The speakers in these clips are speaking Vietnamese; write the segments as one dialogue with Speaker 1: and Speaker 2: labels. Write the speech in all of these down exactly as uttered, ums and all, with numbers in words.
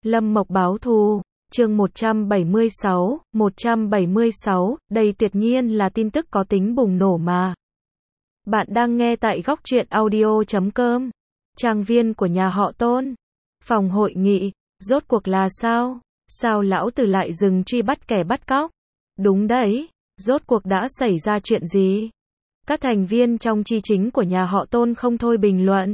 Speaker 1: Lâm Mộc báo thù, chương một trăm bảy mươi sáu, một trăm bảy mươi sáu, đây tuyệt nhiên là tin tức có tính bùng nổ mà. Bạn đang nghe tại góc truyện audio chấm com, trang viên của nhà họ Tôn. Phòng hội nghị, rốt cuộc là sao? Sao lão tử lại dừng truy bắt kẻ bắt cóc? Đúng đấy, rốt cuộc đã xảy ra chuyện gì? Các thành viên trong chi chính của nhà họ Tôn không thôi bình luận.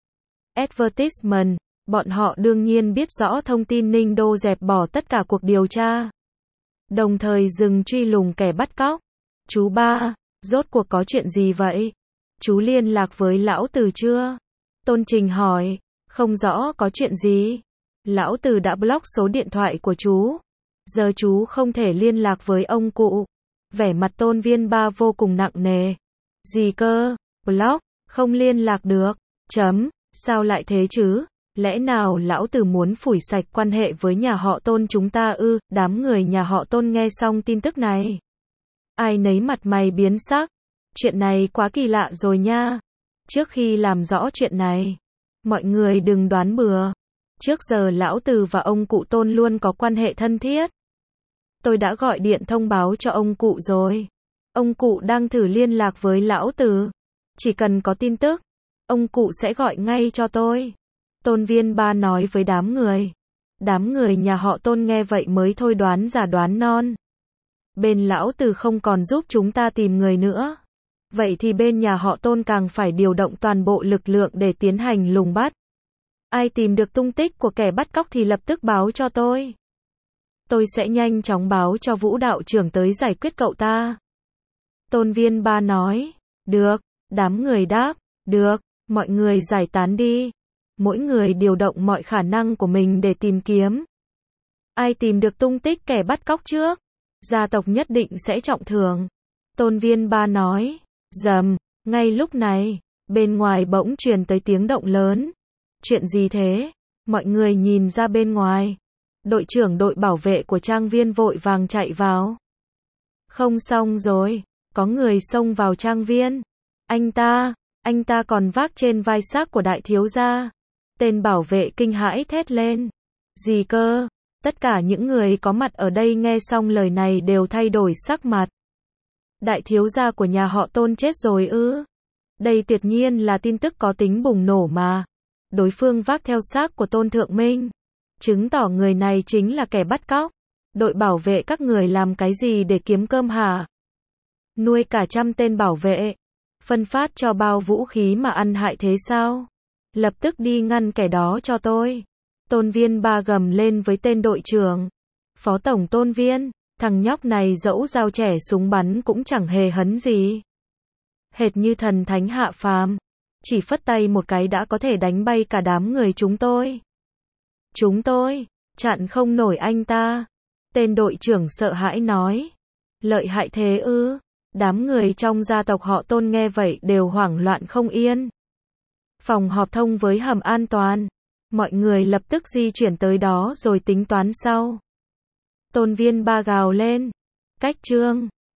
Speaker 1: Advertisement, bọn họ đương nhiên biết rõ thông tin Ninh Đô dẹp bỏ tất cả cuộc điều tra, đồng thời dừng truy lùng kẻ bắt cóc. Chú ba, rốt cuộc có chuyện gì vậy? Chú liên lạc với lão tử chưa? Tôn Trình hỏi. Không rõ có chuyện gì. Lão tử đã block số điện thoại của chú. Giờ chú không thể liên lạc với ông cụ. Vẻ mặt Tôn Viên Ba vô cùng nặng nề. Gì cơ? Block? Không liên lạc được. Chấm. Sao lại thế chứ? Lẽ nào lão tử muốn phủi sạch quan hệ với nhà họ Tôn chúng ta ư? Đám người nhà họ Tôn nghe xong tin tức này, ai nấy mặt mày biến sắc. Chuyện này quá kỳ lạ rồi nha. Trước khi làm rõ chuyện này, mọi người đừng đoán bừa. Trước giờ lão tử và ông cụ Tôn luôn có quan hệ thân thiết. Tôi đã gọi điện thông báo cho ông cụ rồi. Ông cụ đang thử liên lạc với lão tử. Chỉ cần có tin tức, ông cụ sẽ gọi ngay cho tôi. Tôn Viên Ba nói với đám người. Đám người nhà họ Tôn nghe vậy mới thôi đoán giả đoán non. Bên lão tử không còn giúp chúng ta tìm người nữa. Vậy thì bên nhà họ Tôn càng phải điều động toàn bộ lực lượng để tiến hành lùng bắt. Ai tìm được tung tích của kẻ bắt cóc thì lập tức báo cho tôi. Tôi sẽ nhanh chóng báo cho Vũ đạo trưởng tới giải quyết cậu ta. Tôn Viên Ba nói. Được, đám người đáp. Được, mọi người giải tán đi. Mỗi người điều động mọi khả năng của mình để tìm kiếm. Ai tìm được tung tích kẻ bắt cóc trước, gia tộc nhất định sẽ trọng thưởng. Tôn Viên Ba nói. Rầm, ngay lúc này, bên ngoài bỗng truyền tới tiếng động lớn. Chuyện gì thế? Mọi người nhìn ra bên ngoài. Đội trưởng đội bảo vệ của trang viên vội vàng chạy vào. Không xong rồi, có người xông vào trang viên. Anh ta, anh ta còn vác trên vai xác của đại thiếu gia. Tên bảo vệ kinh hãi thét lên. Gì cơ? Tất cả những người có mặt ở đây nghe xong lời này đều thay đổi sắc mặt. Đại thiếu gia của nhà họ Tôn chết rồi ư? Đây tuyệt nhiên là tin tức có tính bùng nổ mà. Đối phương vác theo xác của Tôn Thượng Minh, chứng tỏ người này chính là kẻ bắt cóc. Đội bảo vệ các người làm cái gì để kiếm cơm hả? Nuôi cả trăm tên bảo vệ, phân phát cho bao vũ khí mà ăn hại thế sao? Lập tức đi ngăn kẻ đó cho tôi. Tôn Viên Ba gầm lên với tên đội trưởng. Phó tổng Tôn Viên, thằng nhóc này dẫu dao trẻ súng bắn cũng chẳng hề hấn gì. Hệt như thần thánh hạ phàm. Chỉ phất tay một cái đã có thể đánh bay cả đám người chúng tôi. Chúng tôi, chặn không nổi anh ta. Tên đội trưởng sợ hãi nói. Lợi hại thế ư? Đám người trong gia tộc họ Tôn nghe vậy đều hoảng loạn không yên. Phòng họp thông với hầm an toàn. Mọi người lập tức di chuyển tới đó rồi tính toán sau. Tôn Viên Ba gào lên. Cách trương,